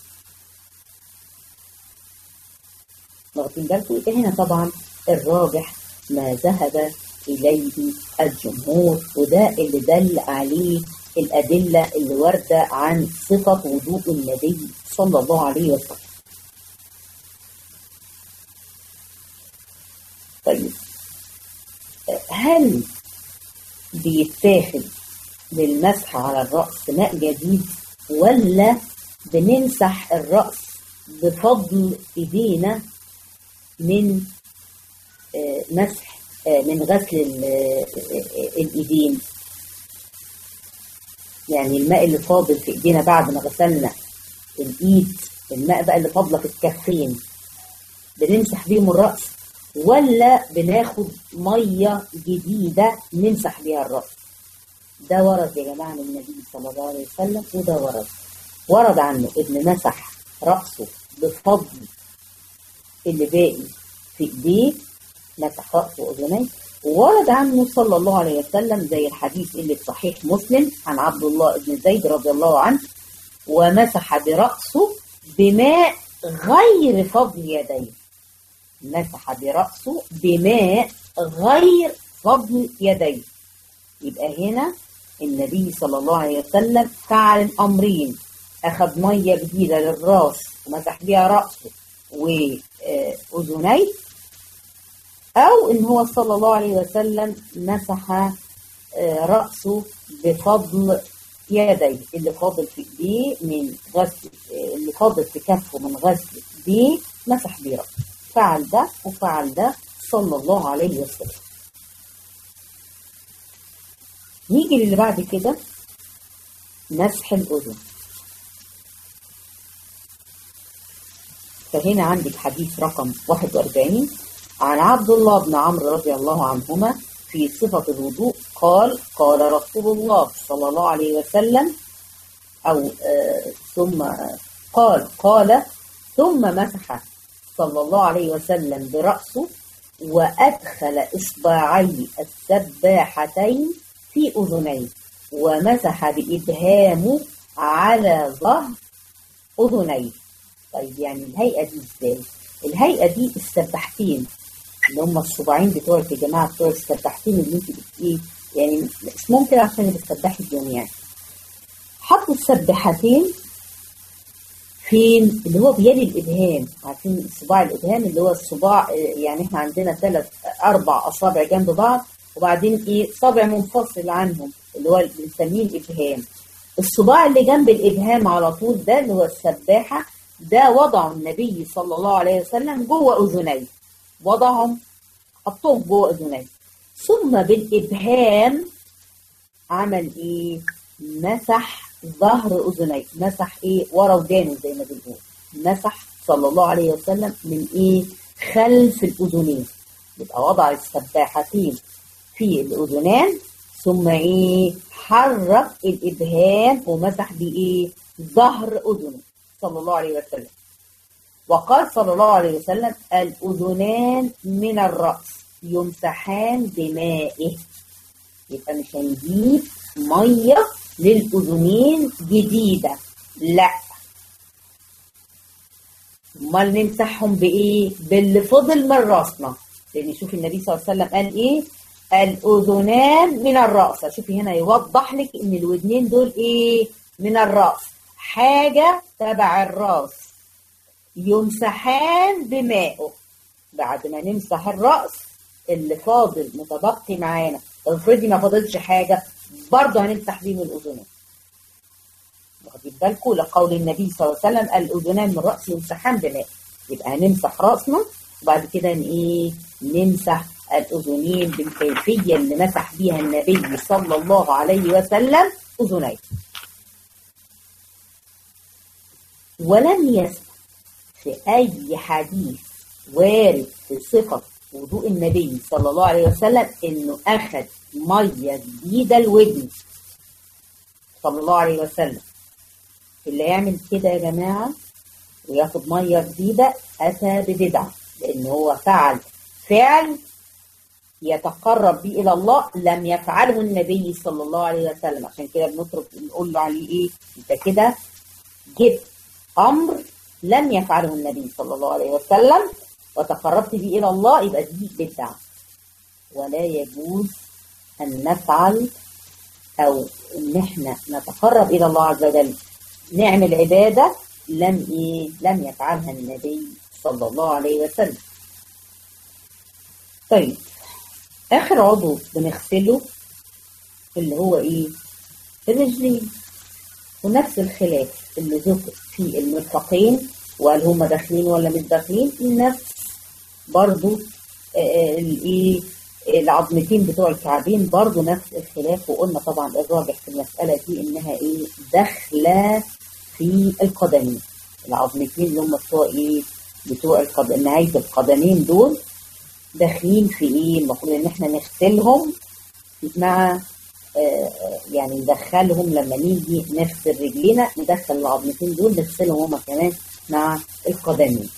واخدين بالكم؟ هنا طبعا الراجح ما ذهب إليه الجمهور، وده اللي دل عليه الأدلة اللي واردة عن صفة وضوء النبي صلى الله عليه وسلم. طيب هل بيتاخد للمسح على الرأس ماء جديد ولا بنمسح الرأس بفضل ايدينا من مسح من غسل الايدين؟ يعني الماء اللي فاضل في ايدينا بعد ما غسلنا الايد، الماء بقى اللي فاضله في الكفين بنمسح بيهم الرأس ولا بناخد مية جديدة نمسح بيها الرأس؟ ده ورد يا جماعة من النبي صلى الله عليه وسلم، وده ورد عنه ابن مسح رأسه بفضل اللي باقي في ايديه، مسح رأسه وأذنيه. وورد عنه صلى الله عليه وسلم زي الحديث اللي في صحيح مسلم عن عبد الله بن زيد رضي الله عنه، ومسح برأسه بماء غير فضل يديه. مسح برأسه بماء غير فضل يديه. يبقى هنا النبي صلى الله عليه وسلم فعل الأمرين، أخذ مية جديدة للراس ومسح بيها رأسه وأذنيه، أو إن هو صلى الله عليه وسلم مسح رأسه بفضل يديه، اللي فاضل في ايديه من غسل، اللي فاضل في كفه من غسل ايديه مسح بيه رأسه. فعل ده وفعل ده صلى الله عليه وسلم. نيجي للي بعد كده، مسح الأذن. فهنا عندك حديث رقم 41 عن عبد الله بن عمرو رضي الله عنهما في صفة الوضوء قال: قال رسول الله صلى الله عليه وسلم ثم مسح صلى الله عليه وسلم برأسه وأدخل إصبعي السباحتين في أذنيه ومسح بإبهامه على ظهر أذنيه. طيب يعني الهيئة دي ازاي؟ الهيئة دي السباحتين اللي هم الصباعين بتوعك يا جماعة، بتوع السباحتين اللي انت ايه يعني اسمهم كده عشان بتسبحي اليوم يعني. حطوا السباحتين فين؟ اللي هو بيلي الإبهام. عارفين الصباع الإبهام اللي هو الصباع، يعني احنا عندنا 4 أصابع جنب بعض وبعدين ايه صابع منفصل عنهم اللي هو بنسميه الإبهام. الصباع اللي جنب الإبهام على طول ده اللي هو السباحة، ده وضع النبي صلى الله عليه وسلم جوه أذنيه، وضعهم حطهم جوه أذنيه، ثم بالإبهام عمل ايه؟ مسح ظهر اذنيه، مسح ايه؟ ورا ودانه زي ما بنقول، مسح صلى الله عليه وسلم من ايه؟ خلف الاذنين. يبقى وضع السباحتين في الاذنان، ثم ايه؟ حرك الابهام ومسح بايه؟ ظهر اذنه صلى الله عليه وسلم. وقال صلى الله عليه وسلم: الاذنان من الراس يمسحان بمائه. يبقى مش هنجيب ميه للاذنين جديده، لا، امال نمسحهم بايه؟ باللي فضل من راسنا. لان شوف النبي صلى الله عليه وسلم قال ايه؟ الاذنان من الراس. شوفي هنا يوضح لك ان الودنين دول ايه؟ من الراس، حاجه تبع الراس، يمسحان بمائه. بعد ما نمسح الراس اللي فاضل متبقي معانا، افرضي ما فاضلش حاجه، برضه هنمسح بيه من الاذنين. واخدين بالكم لقول النبي صلى الله عليه وسلم: الاذنان من الراس يمسحان بماء. يبقى هنمسح راسنا وبعد كده ايه؟ نمسح الاذنين بالكيفيه اللي مسح بيها النبي صلى الله عليه وسلم اذنيه. ولم يثبت في اي حديث وارد في صفه وضوء النبي صلى الله عليه وسلم انه اخذ ميه جديده الودن صلى الله عليه وسلم. اللي يعمل كده يا جماعه وياخد ميه جديده اتى ببدعه، لان هو فعل فعل يتقرب به الى الله لم يفعله النبي صلى الله عليه وسلم. عشان كده بنقول له عليه ايه؟ انت كده جبت امر لم يفعله النبي صلى الله عليه وسلم وتقربت به الى الله، يبقى دي بدعه. ولا يجوز ان نفعل او ان احنا نتقرب الى الله عز وجل نعمل عباده لم يفعلها النبي صلى الله عليه وسلم. طيب اخر عضو بنغسله اللي هو ايه؟ الرجلين. ونفس الخلاف اللي ذكر في المرفقين وهل هم داخلين ولا مش داخلين، نفس برضو الايه؟ العظمتين بتوع الكعبين برضو نفس الخلاف. وقلنا طبعا الراجح في المسألة دي انها ايه؟ داخلة في القدمين. العظمتين اللي هم بتوع ايه؟ بتوع نهاية القدمين دول داخلين في ايه؟ المفروض ان احنا نغسلهم مع يعني ندخلهم لما نيجي نغسل رجلنا، ندخل العظمتين دول نغسلهم هما كمان مع القدمين.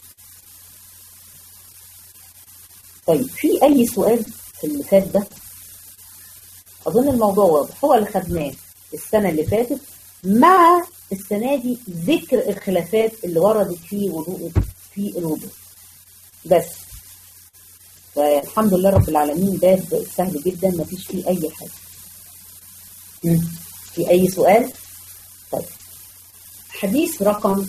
طيب في اي سؤال في اللي فات ده؟ اظن الموضوع واضح، هو اللي خدناه السنه اللي فاتت مع السنه دي ذكر الخلافات اللي وردت في الوضوء بس. فالحمد لله رب العالمين باب سهل جدا ما فيش فيه اي حاجه. في اي سؤال؟ طيب حديث رقم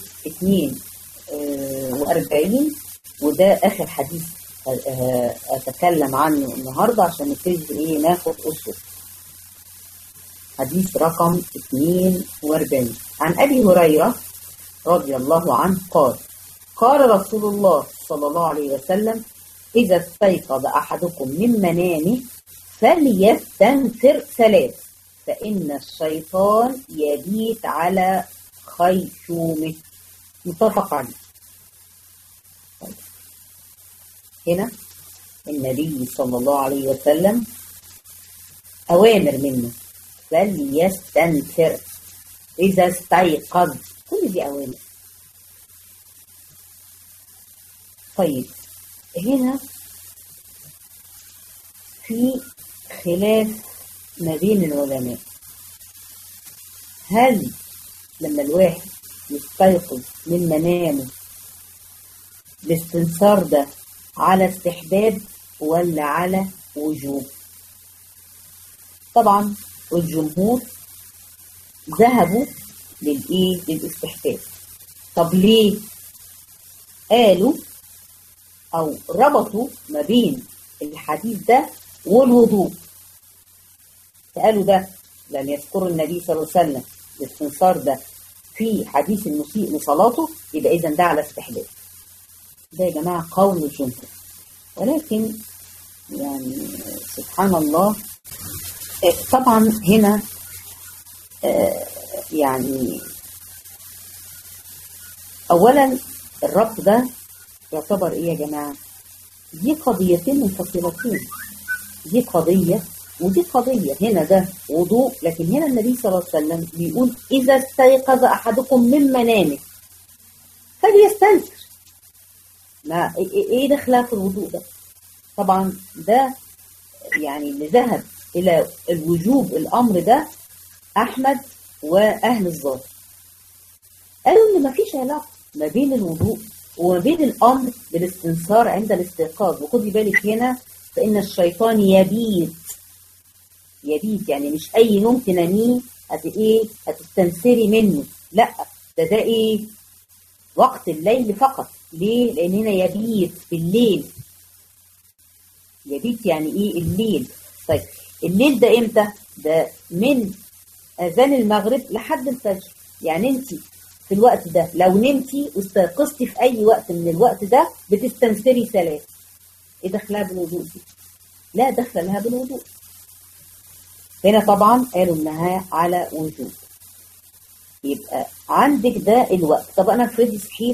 42 وده اخر حديث اتكلم عنه النهارده عشان نبتدي ايه؟ ناخد اصول. حديث رقم 42 عن ابي هريره رضي الله عنه قال: قال رسول الله صلى الله عليه وسلم: اذا استيقظ احدكم من منامه فليستنثر 3 فان الشيطان يبيت على خيشومه. متفق عليه. هنا النبي صلى الله عليه وسلم أوامر منه فليستنثر إذا استيقظ، كل دي أوامر. طيب هنا في خلاف ما بين العلماء، هل لما الواحد يستيقظ من منامه الاستنثار ده على استحباب ولا على وجوب؟ طبعا الجمهور ذهبوا للاستحباب. طب ليه؟ قالوا او ربطوا ما بين الحديث ده والوضوء، فقالوا ده لم يذكر النبي صلى الله عليه وسلم الاستنثار ده في حديث المسيء لصلاته، يبقى اذا ده على استحباب. ده يا جماعه قول الجمهور، ولكن يعني سبحان الله طبعا هنا يعني اولا الربط ده يعتبر ايه يا جماعة؟ دي قضيتين منفصلتين، دي قضية ودي قضية. هنا ده وضوء، لكن هنا النبي صلى الله عليه وسلم بيقول إذا استيقظ أحدكم من منامه فليستنثر. ما إيه دخلها في الوضوء ده؟ طبعا ده يعني اللي ذهب إلى الوجوب الأمر ده أحمد وأهل الظاهر، قالوا إن ما فيش علاقة ما بين الوضوء وما بين الأمر بالاستنثار عند الاستيقاظ. وخدي بالك هنا فإن الشيطان يبيت يعني مش أي نوم تناميه هتستنثري منه، لا ده إيه وقت الليل فقط. ليه؟ لأن هنا يبيت بالليل، يبيت يعني إيه الليل. طيب الليل ده إمتى؟ ده من أذان المغرب لحد الفجر. يعني أنت في الوقت ده لو نمتي واستيقظتي في أي وقت من الوقت ده بتستنثري ثلاث. إيه دخلها بالوضوء دي؟ لا دخل لها بالوضوء. هنا طبعا قالوا إنها على وجوب. يبقى عندك ده الوقت. طب أنا افرضي صحيت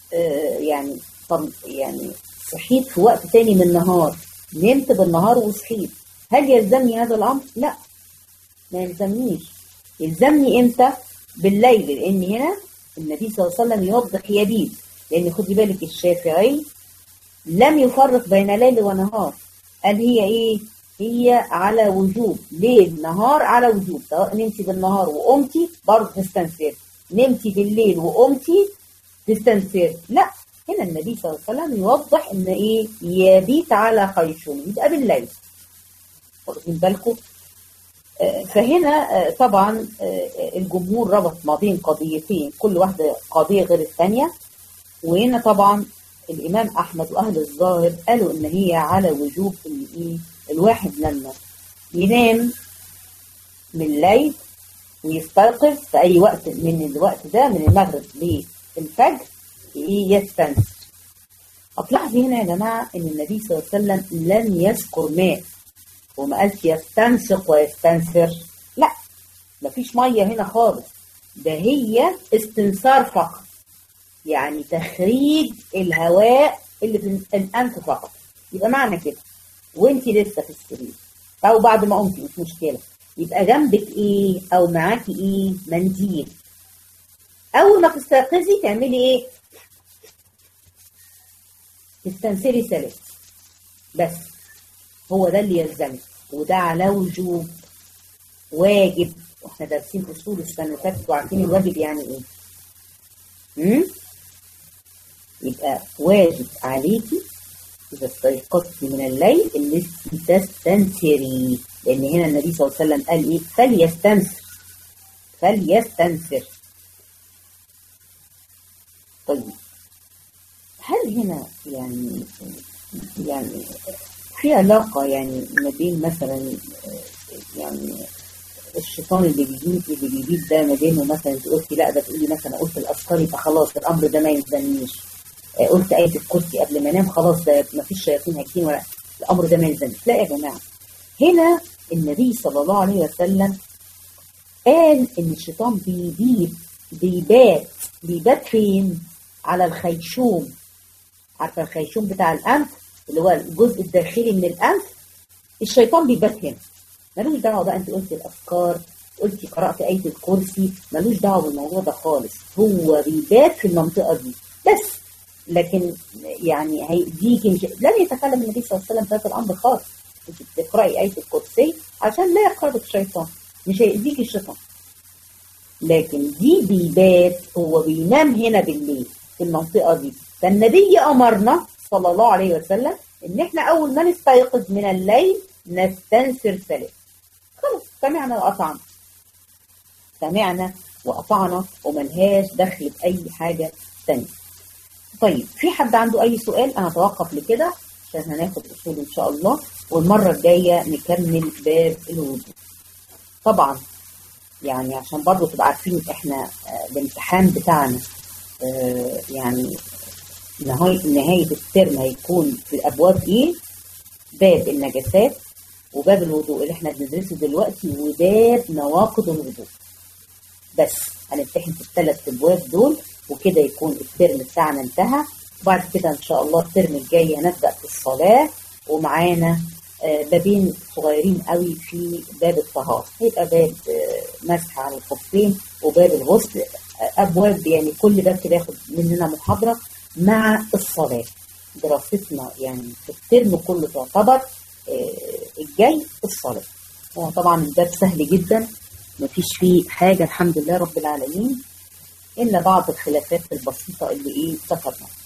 يعني صحيت في وقت تاني من النهار، نمت بالنهار وصحيت، هل يلزمني هذا الأمر؟ لا ما يلزمنيش. يلزمني إمتى؟ بالليل، لأن هنا النبي صلى الله عليه وسلم يوضح يبيت. لأن خدي بالك الشافعي لم يفرق بين ليل ونهار، قال هي إيه؟ هي على وجوب، ليل نهار على وجوب. سواء نمتي بالنهار وقمتي برضه تستنثري، نمتي بالليل وقمتي تستنثري. لا هنا النبي صلى الله عليه وسلم يوضح ان ايه؟ يبيت على خيشوم، يبقى بالليل. واخدين بالكم؟ فهنا طبعا الجمهور ربط ما بين قضيتين، كل واحده قضيه غير الثانيه. وهنا طبعا الامام احمد واهل الظاهر قالوا ان هي على وجوب الواحد لما ينام من الليل ويستيقظ في اي وقت من الوقت ده من المغرب للفجر يستنثر. هتلاحظي هنا يا جماعه ان النبي صلى الله عليه وسلم لم يذكر ماء، وما قالش يستنشق ويستنثر، لا مفيش ميه هنا خالص، ده هي استنثار فقط، يعني تخريج الهواء اللي في الانف فقط. يبقى معنى كده وانت لسه في السرير او بعد ما قمتي مش مشكله، يبقى جنبك ايه او معاكي ايه؟ منديل. اول ما تستيقظي تعملي ايه؟ تستنثري ثلاث بس. هو ده اللي يلزمك، وده على وجوب واجب. واحنا دارسين اصول السنه اللي فاتت وعارفين الواجب يعني ايه. يبقى واجب عليكي إذا استيقظتي من الليل اللي تستنثري، لأن هنا النبي صلى الله عليه وسلم قال إيه؟ فليستنثر. طيب هل هنا يعني في علاقة يعني ما بين مثلا يعني الشيطان اللي بيجيب ده ما بينه؟ مثلا قلتي لا ده تقولي مثلا قلت الأذكار يبقى خلاص الأمر ده ما يلزمنيش، قلت آية الكرسي قبل ما انام خلاص ده ما فيش شياطين هاجين ولا الامر ده ما يلزمش. لا يا جماعه، هنا النبي صلى الله عليه وسلم قال ان الشيطان بيبات فين؟ على الخيشوم. عارفه الخيشوم بتاع الانف اللي هو الجزء الداخلي من الانف؟ الشيطان بيبات هنا. ملوش دعوه بقى انت قلتي الاذكار، قلتي قرات آية الكرسي، ملوش دعوه بالموضوع ده خالص. هو بيبات في المنطقه دي بس. لكن يعني هيديكي لن يتكلم النبي صلى الله عليه وسلم في هذا الامر خالص. انت بتقراي آية الكرسي عشان لا يقربك الشيطان، مش هيأذيكي الشيطان. لكن دي بيبات، هو بينام هنا بالليل في المنطقه دي. فالنبي امرنا صلى الله عليه وسلم ان احنا اول ما نستيقظ من الليل نستنثر ثلاث. خلاص سمعنا واطعنا وملهاش دخل باي حاجه ثانيه. طيب في حد عنده اي سؤال؟ انا اتوقف لكده عشان هناخد اصول ان شاء الله، والمره الجايه نكمل باب الوضوء. طبعا يعني عشان برضو تبقى عارفين احنا الامتحان بتاعنا يعني نهايه الترم هيكون في ابواب ايه؟ باب النجاسات وباب الوضوء اللي احنا بندرسه دلوقتي، وباب نواقض الوضوء. بس هنمتحن في ال3 ابواب دول، وكده يكون الترم بتاعنا انتهى. وبعد كده ان شاء الله الترم الجاي هنبدا في الصلاه، ومعانا بابين صغيرين قوي في باب الطهارة. هيبقى باب مسح على الخفين وباب الغسل، ابواب يعني كل باب كده ياخد مننا محاضرة مع الصلاة. دراستنا يعني في الترم كله تعتبر الجاي الصلاة. هو طبعا الباب سهل جدا، مفيش فيه حاجة الحمد لله رب العالمين، إلا بعض الخلافات البسيطة اللي ذكرناها.